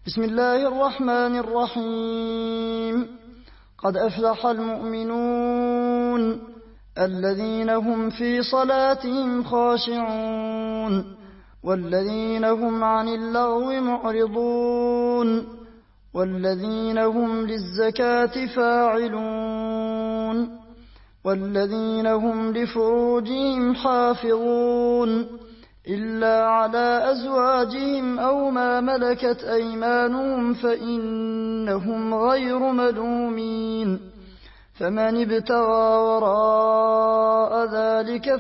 بسم الله الرحمن الرحيم. قد أفلح المؤمنون الذين هم في صلاتهم خاشعون والذين هم عن اللغو معرضون والذين هم للزكاة فاعلون والذين هم لفروجهم حافظون إلا على أزواجهم أو ما ملكت أيمانهم فإنهم غير ملومين. فمن ابتغى وراء ذلك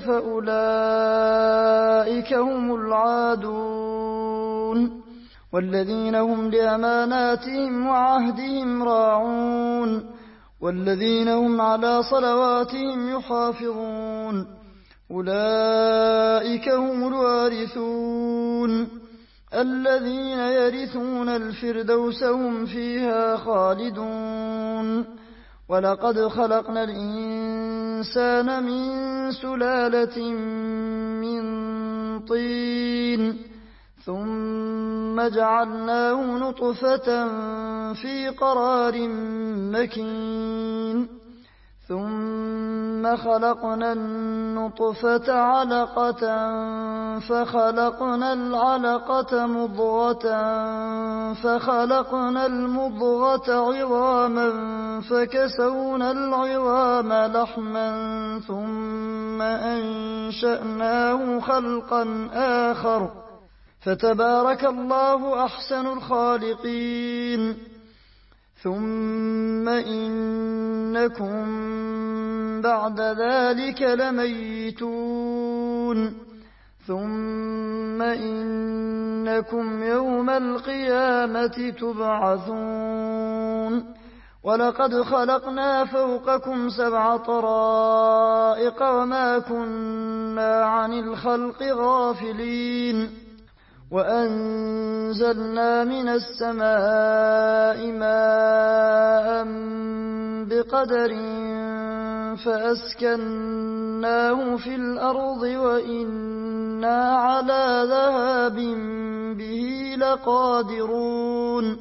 فأولئك هم العادون. والذين هم لأماناتهم وعهدهم راعون والذين هم على صلواتهم يحافظون أولئك هم الوارثون الذين يرثون الفردوس هم فيها خالدون. ولقد خلقنا الإنسان من سلالة من طين ثم جعلناه نطفة في قرار مكين ثم خلقنا النطفة علقة فخلقنا العلقة مضغة فخلقنا المضغة عظاما فكسونا العظام لحما ثم أنشأناه خلقا آخر فتبارك الله أحسن الخالقين. ثم إنكم بعد ذلك لميتون ثم إنكم يوم القيامة تبعثون. ولقد خلقنا فوقكم 7 طرائق وما كنا عن الخلق غافلين وأنزلنا من السماء ماء بقدر فأسكناه في الأرض وإنا على ذهاب به لقادرون.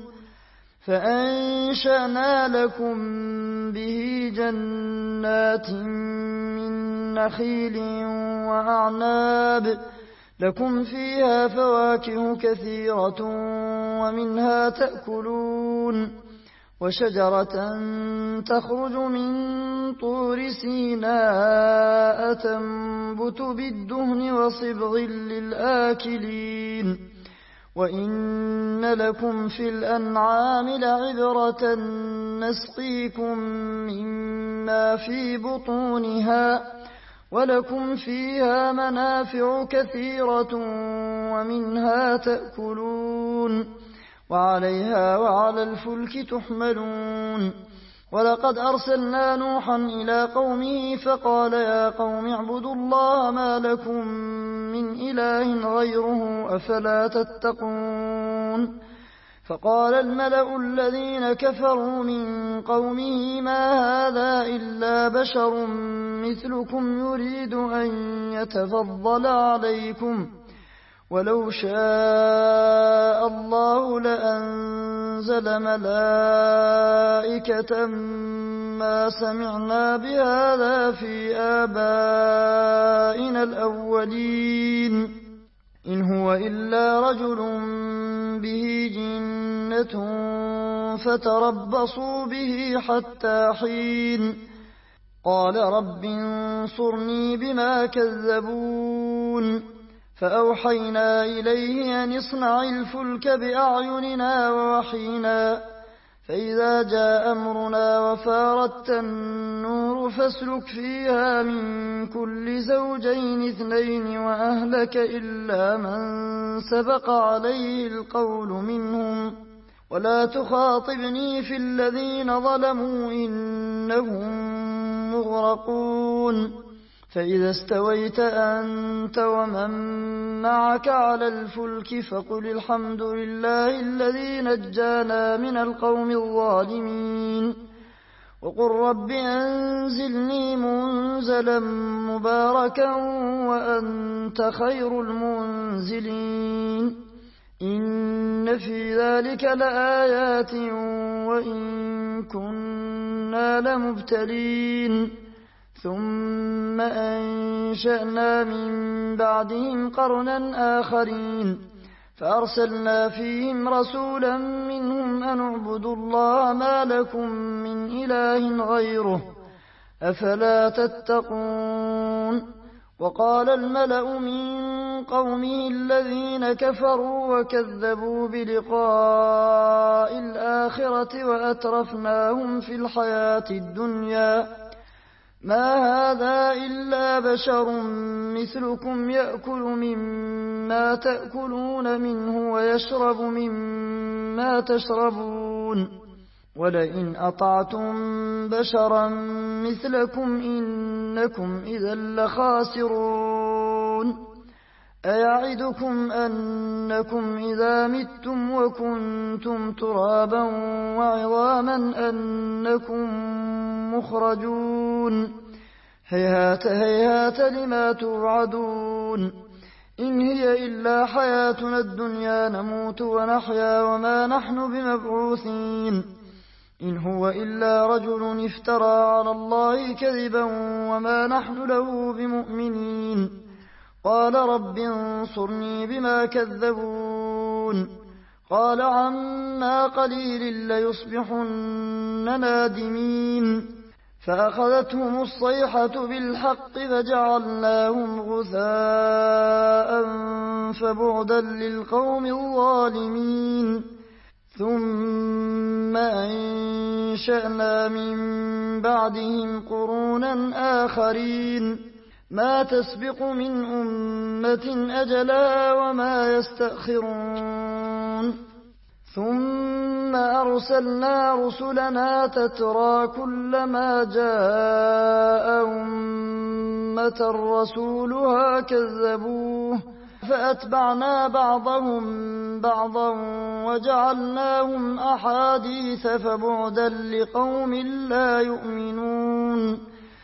فأنشأنا لكم به جنات من نخيل وأعناب لكم فيها فواكه كثيرة ومنها تأكلون وشجرة تخرج من طور سيناء تنبت بالدهن وصبغ للآكلين. وإن لكم في الأنعام لعبرة نسقيكم مما في بطونها ولكم فيها منافع كثيرة ومنها تأكلون وعليها وعلى الفلك تحملون. ولقد أرسلنا نوحا إلى قومه فقال يا قوم اعبدوا الله ما لكم من إله غيره أفلا تتقون. فقال الملأ الذين كفروا من قومه ما هذا إلا بشر مثلكم يريد أن يتفضل عليكم ولو شاء الله لأنزل ملائكة ما سمعنا بهذا في آبائنا الأولين إن هو إلا رجل به جنة فتربصوا به حتى حين. قال رب انصرني بما كذبون. فأوحينا إليه أن اصنع الفلك بأعيننا ووحينا فإذا جاء أمرنا وفارت النور فاسلك فيها من كل زوجين 2 وأهلك إلا من سبق عليه القول منهم ولا تخاطبني في الذين ظلموا إنهم مغرقون. فإذا استويت أنت ومن معك على الفلك فقل الحمد لله الذي نجانا من القوم الظالمين وقل رب أنزلني منزلا مباركا وأنت خير المنزلين. إن في ذلك لآيات وإن كنا لمبتلين ثم أنشأنا من بعدهم قرنا آخرين فأرسلنا فيهم رسولا منهم أن اعبدوا الله ما لكم من إله غيره أفلا تتقون وقال الملأ من قومه الذين كفروا وكذبوا بلقاء الآخرة وأترفناهم في الحياة الدنيا ما هذا إلا بشر مثلكم يأكل مما تأكلون منه ويشرب مما تشربون ولئن أطعتم بشرا مثلكم إنكم إذا لخاسرون أيعدكم أنكم إذا متم وكنتم ترابا وعظاما أنكم مخرجون هيهات هيهات لما توعدون إن هي إلا حياتنا الدنيا نموت ونحيا وما نحن بمبعوثين إن هو إلا رجل افترى على الله كذبا وما نحن له بمؤمنين قال رب انصرني بما كذبون قال عما قليل ليصبحن نادمين فأخذتهم الصيحة بالحق فجعلناهم غثاء فبعدا للقوم الظالمين ثم أنشأنا من بعدهم قرونا آخرين ما تسبق من أمة أجلها وما يستأخرون ثم أرسلنا رسلنا تترى كلما جاء أمة رسولها كذبوه فأتبعنا بعضهم بعضا وجعلناهم أحاديث فبعدا لقوم لا يؤمنون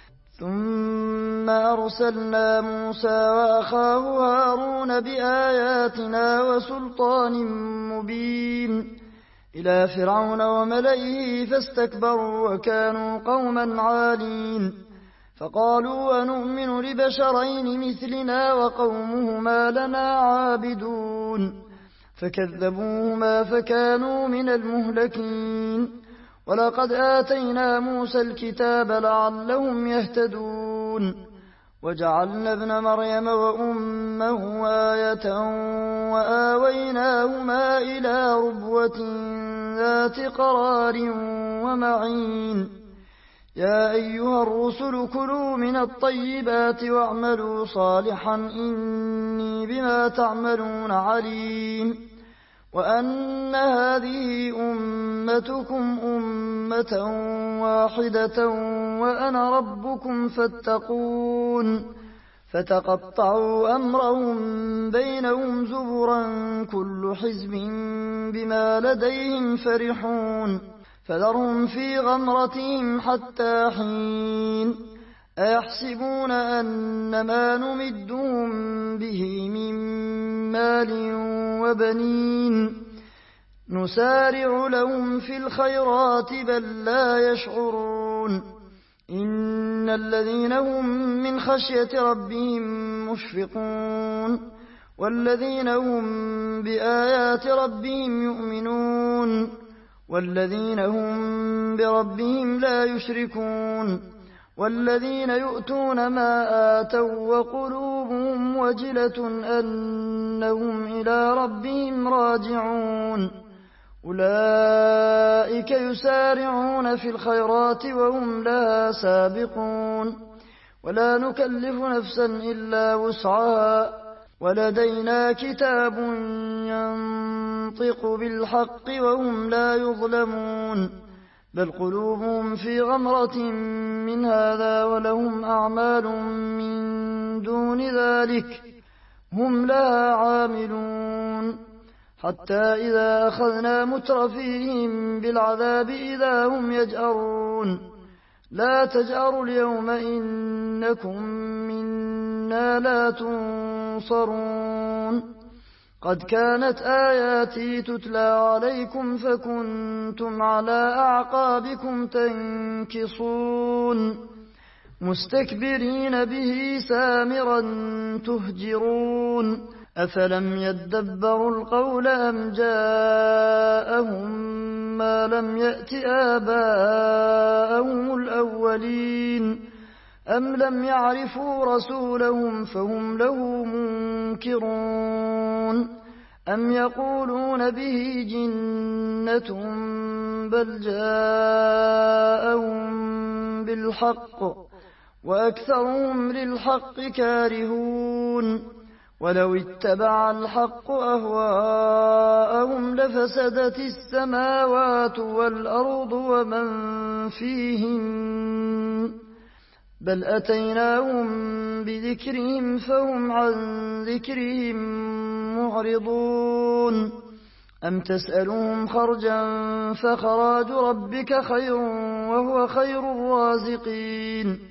ثم أرسلنا موسى وأخاه هارون بآياتنا وسلطان مبين إلى فرعون وملئه فاستكبروا وكانوا قوما عالين فقالوا أنؤمن لبشرين مثلنا وقومهما لنا عابدون فكذبوهما فكانوا من المهلكين ولقد آتينا موسى الكتاب لعلهم يهتدون وجعلنا ابن مريم وأمه آية وآويناهما إلى ربوة ذات قرار ومعين يا أيها الرسل كلوا من الطيبات واعملوا صالحا إني بما تعملون عليم وأن هذه أمتكم أمة واحدة وأنا ربكم فاتقون فتقطعوا أمرهم بينهم زبرا كل حزب بما لديهم فرحون فذرهم في غمرتهم حتى حين أيحسبون أن ما نمدهم به من مال وبنين نسارع لهم في الخيرات بل لا يشعرون إن الذين هم من خشية ربهم مشفقون والذين هم بآيات ربهم يؤمنون والذين هم بربهم لا يشركون والذين يؤتون ما آتوا وقلوبهم وجلة أنهم إلى ربهم راجعون أولئك يسارعون في الخيرات وهم لها سابقون ولا نكلف نفسا إلا وسعها ولدينا كتاب ينطق بالحق وهم لا يظلمون بل قلوبهم في غمرة من هذا ولهم أعمال من دون ذلك هم لها عاملون حتى إذا أخذنا مترفيهم بالعذاب إذا هم يجأرون لا تجأروا اليوم إنكم منا لا تنصرون قد كانت آياتي تتلى عليكم فكنتم على أعقابكم تنكصون مستكبرين به سامرا تهجرون أفلم يدبروا القول أم جاءهم ما لم يأت آباءهم الأولين أم لم يعرفوا رسولهم فهم له منكرون أم يقولون به جنة بل جاءهم بالحق وأكثرهم للحق كارهون ولو اتبع الحق أهواءهم لفسدت السماوات والأرض ومن فيهن بل أتيناهم بذكرهم فهم عن ذكرهم معرضون أم تسألهم خرجا فخراج ربك خير وهو خير الرازقين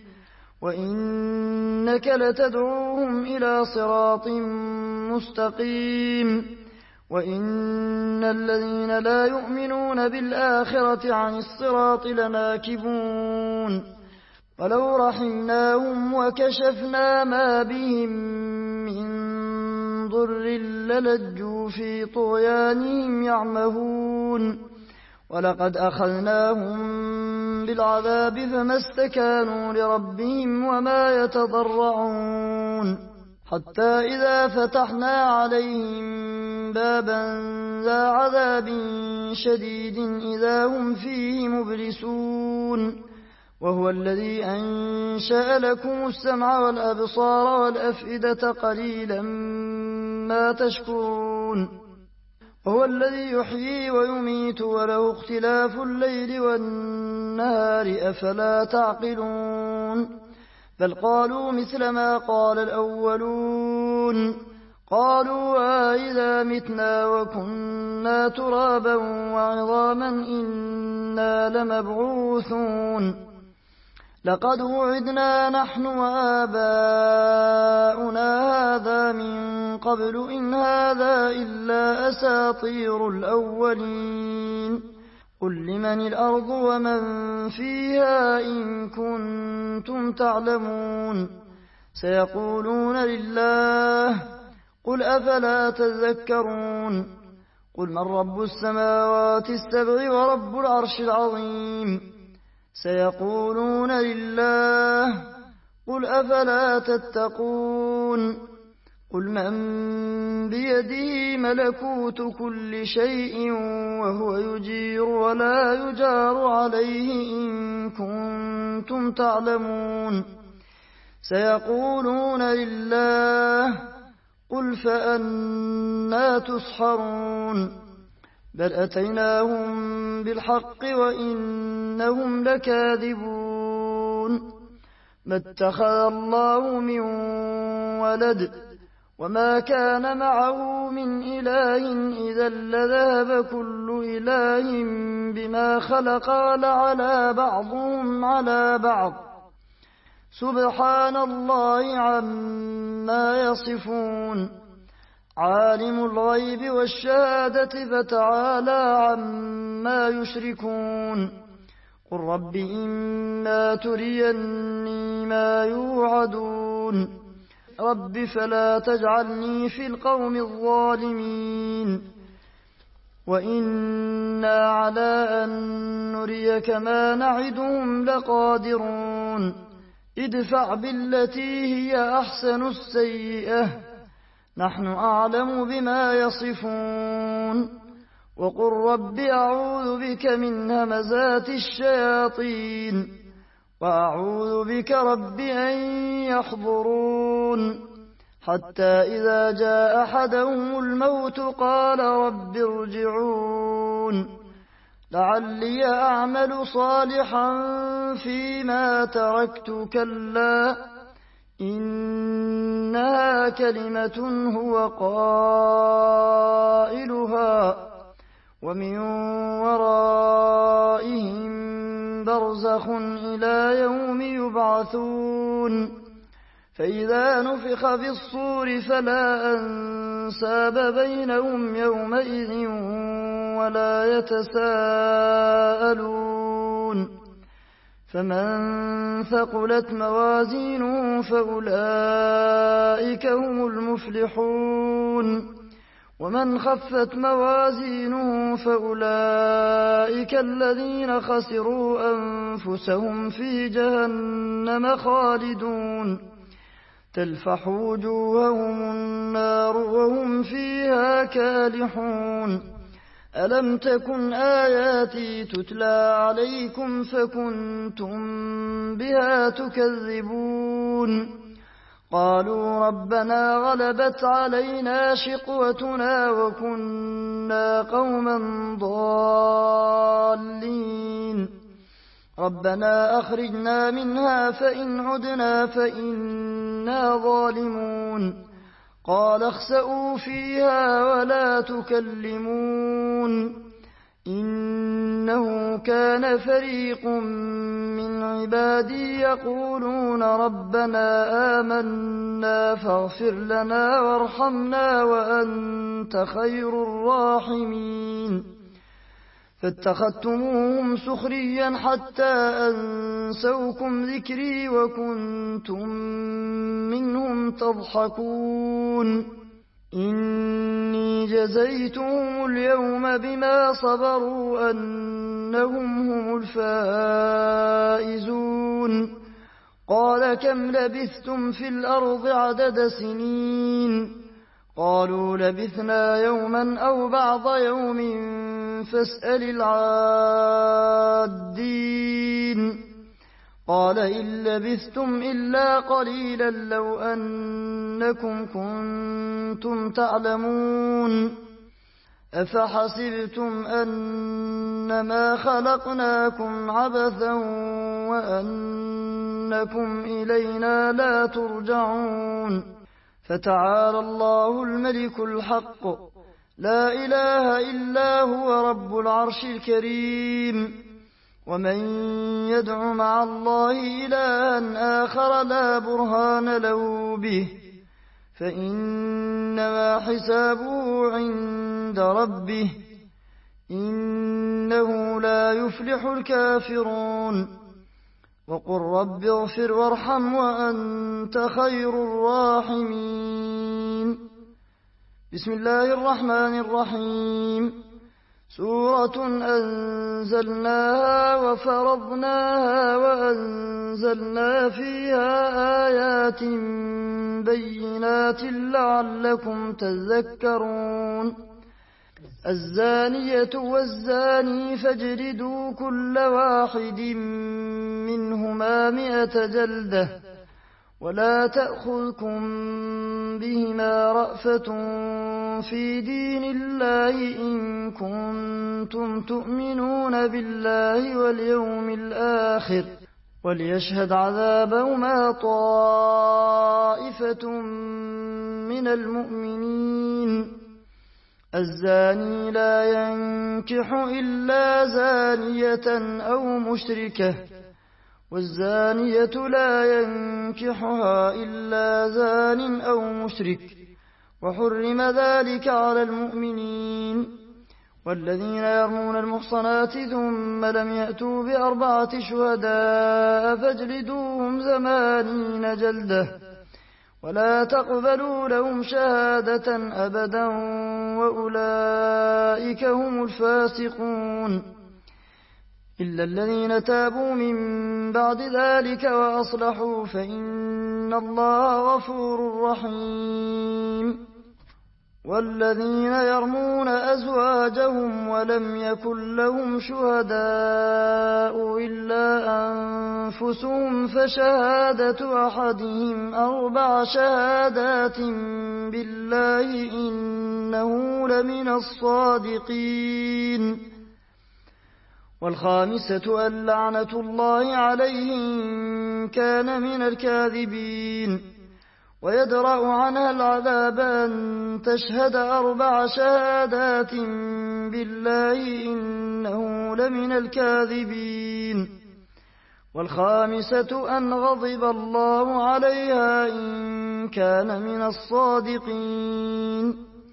وإنك لتدعوهم إلى صراط مستقيم وإن الذين لا يؤمنون بالآخرة عن الصراط لناكبون ولو رحمناهم وكشفنا ما بهم من ضر للجوا في طغيانهم يعمهون ولقد أخذناهم بالعذاب فما استكانوا لربهم وما يتضرعون حتى إذا فتحنا عليهم بابا ذا عذاب شديد إذا هم فيه مبلسون وهو الذي أنشأ لكم السمع والأبصار والأفئدة قليلا ما تشكرون وهو الذي يحيي ويميت وله اختلاف الليل والنهار أفلا تعقلون بل قالوا مثل ما قال الأولون قالوا أإذا متنا وكنا ترابا وعظاما إنا لمبعوثون لقد وعدنا نحن وآباؤنا هذا من قبل إن هذا إلا أساطير الأولين قل لمن الأرض ومن فيها إن كنتم تعلمون سيقولون لله قل أفلا تذكرون قل من رب السماوات السبع ورب العرش العظيم سيقولون لله قل أفلا تتقون قل من بيده ملكوت كل شيء وهو يجير ولا يجار عليه إن كنتم تعلمون سيقولون لله قل فأنى تسحرون بل أتيناهم بالحق وإنهم لكاذبون ما اتخذ الله من ولد وما كان معه من إله إذا لذهب كل إله بما خلق ولعلى بعضهم على بعض سبحان الله عما يصفون عالم الغيب والشهادة فتعالى عما يشركون قل رب إما تريني ما يوعدون رب فلا تجعلني في القوم الظالمين وإنا على أن نريك ما نعدهم لقادرون ادفع بالتي هي أحسن السيئة نحن أعلم بما يصفون وقل رب أعوذ بك من همزات الشياطين وأعوذ بك رب أن يحضرون حتى إذا جاء أحدهم الموت قال رب ارجعون لعلي أعمل صالحا فيما تركت كلا إنها كلمة هو قائلها ومن ورائهم برزخ إلى يوم يبعثون فإذا نفخ في الصور فلا أنساب بينهم يومئذ ولا يتساءلون فمن ثقلت موازينه فأولئك هم المفلحون ومن خفت موازينه فأولئك الذين خسروا أنفسهم في جهنم خالدون تلفح وجوههم النار وهم فيها كالحون ألم تكن آياتي تتلى عليكم فكنتم بها تكذبون قالوا ربنا غلبت علينا شقوتنا وكنا قوما ضالين ربنا أخرجنا منها فإن عدنا فإنا ظالمون قال اخسئوا فيها ولا تكلمون إنه كان فريق من عبادي يقولون ربنا آمنا فاغفر لنا وارحمنا وأنت خير الراحمين فاتخذتموهم سخريا حتى أنسوكم ذكري وكنتم منهم تضحكون إني جزيتهم اليوم بما صبروا أنهم هم الفائزون قال كم لبثتم في الأرض عدد سنين قالوا لبثنا يوما أو بعض يوم فاسأل العادين قال إن لبثتم إلا قليلا لو أنكم كنتم تعلمون أفحسبتم أنما خلقناكم عبثا وأنكم إلينا لا ترجعون فتعالى الله الملك الحق لا إله إلا هو رب العرش الكريم ومن يدع مع الله إلها آخر لا برهان له به فإنما حسابه عند ربه إنه لا يفلح الكافرون وقل رب اغفر وارحم وأنت خير الراحمين بسم الله الرحمن الرحيم سورة أنزلناها وفرضناها وأنزلنا فيها آيات بينات لعلكم تذكرون الزانية والزاني فاجلدوا كل واحد منهما 100 جلدة ولا تأخذكم بهما رأفة في دين الله إن كنتم تؤمنون بالله واليوم الآخر وليشهد عذابهما طائفة من المؤمنين الزاني لا ينكح إلا زانية أو مشركة والزانية لا ينكحها إلا زان أو مشرك وحرم ذلك على المؤمنين والذين يرمون المحصنات ثم لم يأتوا ب4 شهداء فاجلدوهم 80 جلدة ولا تقبلوا لهم شهادة أبدا وأولئك هم الفاسقون إلا الذين تابوا من بعد ذلك وأصلحوا فإن الله غفور رحيم والذين يرمون أزواجهم ولم يكن لهم شهداء إلا أنفسهم فشهادة أحدهم 4 شهادات بالله إنه لمن الصادقين والخامسة أن لعنة الله عليه إن كان من الكاذبين ويدرأ عنها العذاب أن تشهد 4 شهادات بالله إنه لمن الكاذبين والخامسة أن غضب الله عليها إن كان من الصادقين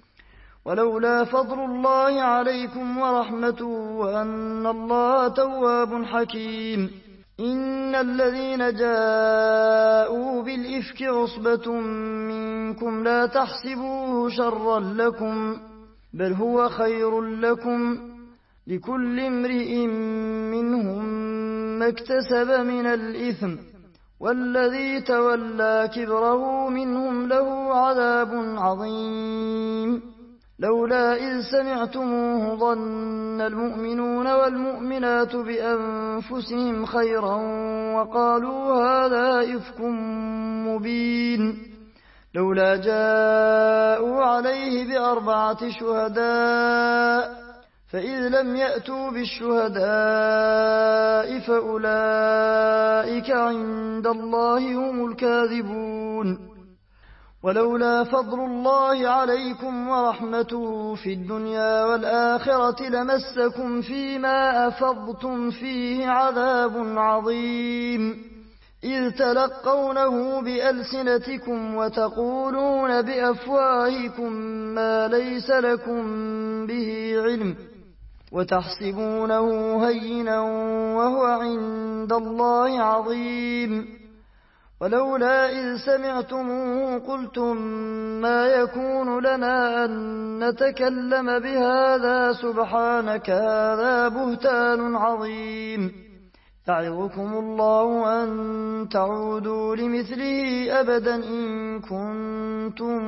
ولولا فضل الله عليكم ورحمته وأن الله تواب حكيم. إن الذين جاءوا بالإفك عصبة منكم لا تحسبوه شرا لكم بل هو خير لكم لكل امرئ منهم ما اكتسب من الإثم والذي تولى كبره منهم له عذاب عظيم. لولا إذ سمعتموه ظن المؤمنون والمؤمنات بأنفسهم خيرا وقالوا هذا إفك مبين. لولا جاءوا عليه ب4 شهداء فإذ لم يأتوا بالشهداء فأولئك عند الله هم الكاذبون. ولولا فضل الله عليكم ورحمته في الدنيا والآخرة لمسكم فيما أفضتم فيه عذاب عظيم. إذ تلقونه بألسنتكم وتقولون بأفواهكم ما ليس لكم به علم وتحسبونه هينا وهو عند الله عظيم. ولولا إذ سمعتموه قلتم ما يكون لنا أن نتكلم بهذا سبحانك هذا بهتان عظيم. يعظكم الله أن تعودوا لمثله أبدا إن كنتم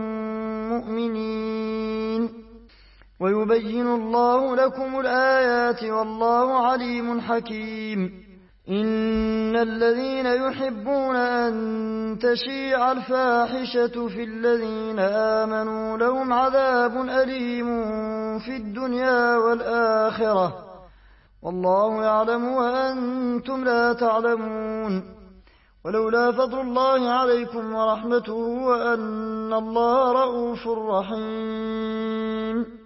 مؤمنين. ويبين الله لكم الآيات والله عليم حكيم. إن الذين يحبون أن تشيع الفاحشة في الذين آمنوا لهم عذاب أليم في الدنيا والآخرة والله يعلم وأنتم لا تعلمون. ولولا فضل الله عليكم ورحمته وأن الله رءوف رحيم.